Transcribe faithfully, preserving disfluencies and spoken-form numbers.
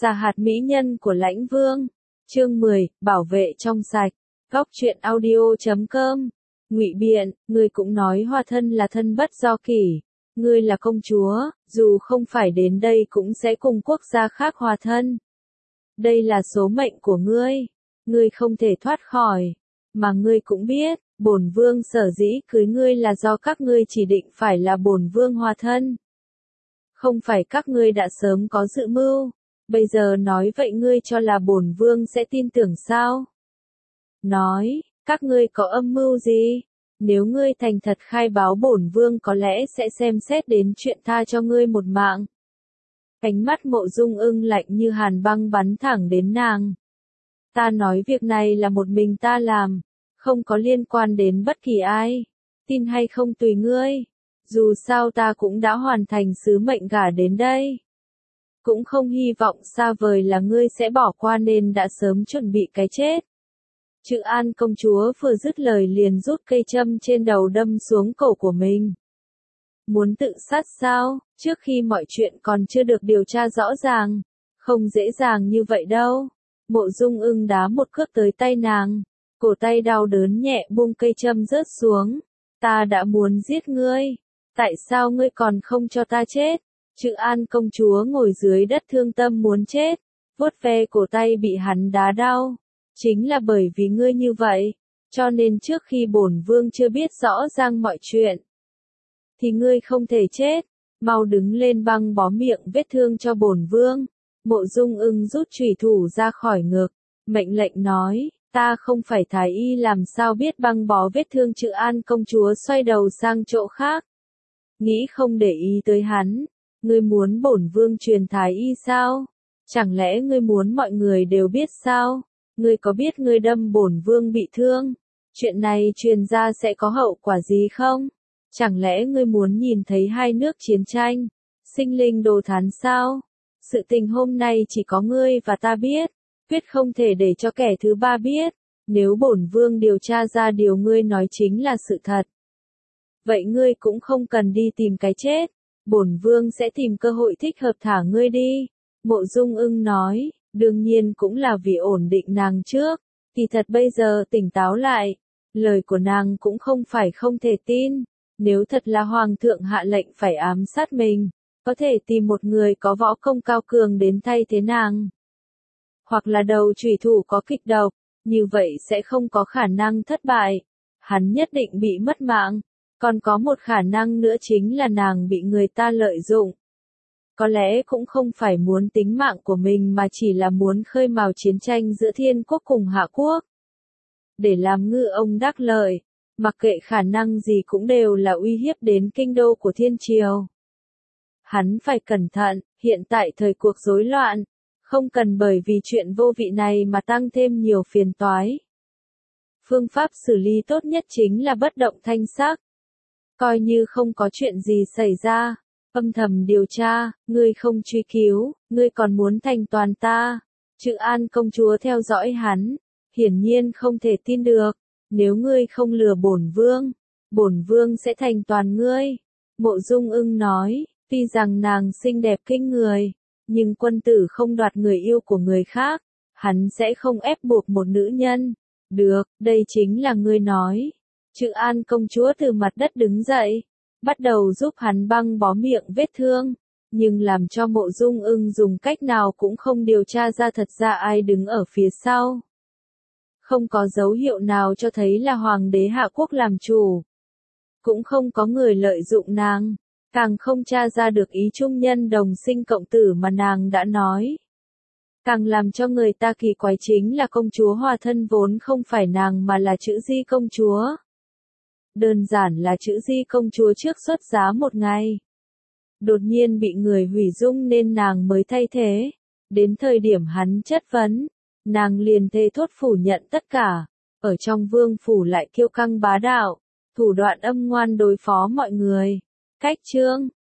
Giả hạt mỹ nhân của Lãnh Vương. Chương mười, bảo vệ trong sạch. Góc truyện audio chấm com. Ngụy biện, ngươi cũng nói Hoa thân là thân bất do kỷ. Ngươi là công chúa, dù không phải đến đây cũng sẽ cùng quốc gia khác hòa thân. Đây là số mệnh của ngươi, ngươi không thể thoát khỏi. Mà ngươi cũng biết, bổn vương sở dĩ cưới ngươi là do các ngươi chỉ định phải là bổn vương hòa thân. Không phải các ngươi đã sớm có dự mưu, bây giờ nói vậy ngươi cho là bổn vương sẽ tin tưởng sao? Nói, các ngươi có âm mưu gì? Nếu ngươi thành thật khai báo bổn vương có lẽ sẽ xem xét đến chuyện tha cho ngươi một mạng. Ánh mắt Mộ Dung Ưng lạnh như hàn băng bắn thẳng đến nàng. Ta nói việc này là một mình ta làm, không có liên quan đến bất kỳ ai. Tin hay không tùy ngươi. Dù sao ta cũng đã hoàn thành sứ mệnh gả đến đây. Cũng không hy vọng xa vời là ngươi sẽ bỏ qua nên đã sớm chuẩn bị cái chết. Chữ An công chúa vừa dứt lời liền rút cây châm trên đầu đâm xuống cổ của mình. Muốn tự sát sao? Trước khi mọi chuyện còn chưa được điều tra rõ ràng. Không dễ dàng như vậy đâu. Mộ Dung Ưng đá một cước tới tay nàng. Cổ tay đau đớn nhẹ buông cây châm rớt xuống. Ta đã muốn giết ngươi. Tại sao ngươi còn không cho ta chết? Chữ An công chúa ngồi dưới đất thương tâm muốn chết. Vuốt ve cổ tay bị hắn đá đau. Chính là bởi vì ngươi như vậy. Cho nên trước khi bổn vương chưa biết rõ ràng mọi chuyện. Thì ngươi không thể chết. Mau đứng lên băng bó miệng vết thương cho bổn vương. Mộ Dung Ưng rút chủy thủ ra khỏi ngực. Mệnh lệnh nói. Ta không phải thái y làm sao biết băng bó vết thương. Chữ An công chúa xoay đầu sang chỗ khác. Nghĩ không để ý tới hắn. Ngươi muốn bổn vương truyền thái y sao? Chẳng lẽ ngươi muốn mọi người đều biết sao? Ngươi có biết ngươi đâm bổn vương bị thương? Chuyện này truyền ra sẽ có hậu quả gì không? Chẳng lẽ ngươi muốn nhìn thấy hai nước chiến tranh, sinh linh đồ thán sao? Sự tình hôm nay chỉ có ngươi và ta biết, quyết không thể để cho kẻ thứ ba biết. Nếu bổn vương điều tra ra điều ngươi nói chính là sự thật, vậy ngươi cũng không cần đi tìm cái chết. Bổn vương sẽ tìm cơ hội thích hợp thả ngươi đi. Mộ Dung Ưng nói, đương nhiên cũng là vì ổn định nàng trước. Kỳ thật bây giờ tỉnh táo lại, lời của nàng cũng không phải không thể tin. Nếu thật là hoàng thượng hạ lệnh phải ám sát mình, có thể tìm một người có võ công cao cường đến thay thế nàng. Hoặc là đầu chủy thủ có kịch độc, như vậy sẽ không có khả năng thất bại. Hắn nhất định bị mất mạng. Còn có một khả năng nữa chính là nàng bị người ta lợi dụng. Có lẽ cũng không phải muốn tính mạng của mình mà chỉ là muốn khơi mào chiến tranh giữa Thiên Quốc cùng Hạ Quốc. Để làm ngư ông đắc lợi, mặc kệ khả năng gì cũng đều là uy hiếp đến kinh đô của Thiên Triều. Hắn phải cẩn thận, hiện tại thời cuộc rối loạn, không cần bởi vì chuyện vô vị này mà tăng thêm nhiều phiền toái. Phương pháp xử lý tốt nhất chính là bất động thanh sắc. Coi như không có chuyện gì xảy ra, âm thầm điều tra, ngươi không truy cứu, ngươi còn muốn thành toàn ta. Chữ An công chúa theo dõi hắn, hiển nhiên không thể tin được. Nếu ngươi không lừa bổn vương, bổn vương sẽ thành toàn ngươi. Mộ Dung Ưng nói, tuy rằng nàng xinh đẹp kinh người, nhưng quân tử không đoạt người yêu của người khác, hắn sẽ không ép buộc một nữ nhân. Được, đây chính là ngươi nói. Chữ An công chúa từ mặt đất đứng dậy, bắt đầu giúp hắn băng bó miệng vết thương, nhưng làm cho Mộ Dung Ưng dùng cách nào cũng không điều tra ra thật ra ai đứng ở phía sau. Không có dấu hiệu nào cho thấy là hoàng đế Hạ Quốc làm chủ. Cũng không có người lợi dụng nàng, càng không tra ra được ý trung nhân đồng sinh cộng tử mà nàng đã nói. Càng làm cho người ta kỳ quái chính là công chúa hòa thân vốn không phải nàng mà là Chữ Di công chúa. Đơn giản là Chữ Di công chúa trước xuất giá một ngày. Đột nhiên bị người hủy dung nên nàng mới thay thế. Đến thời điểm hắn chất vấn, nàng liền thề thốt phủ nhận tất cả. Ở trong vương phủ lại kiêu căng bá đạo, thủ đoạn âm ngoan đối phó mọi người. Cách chương,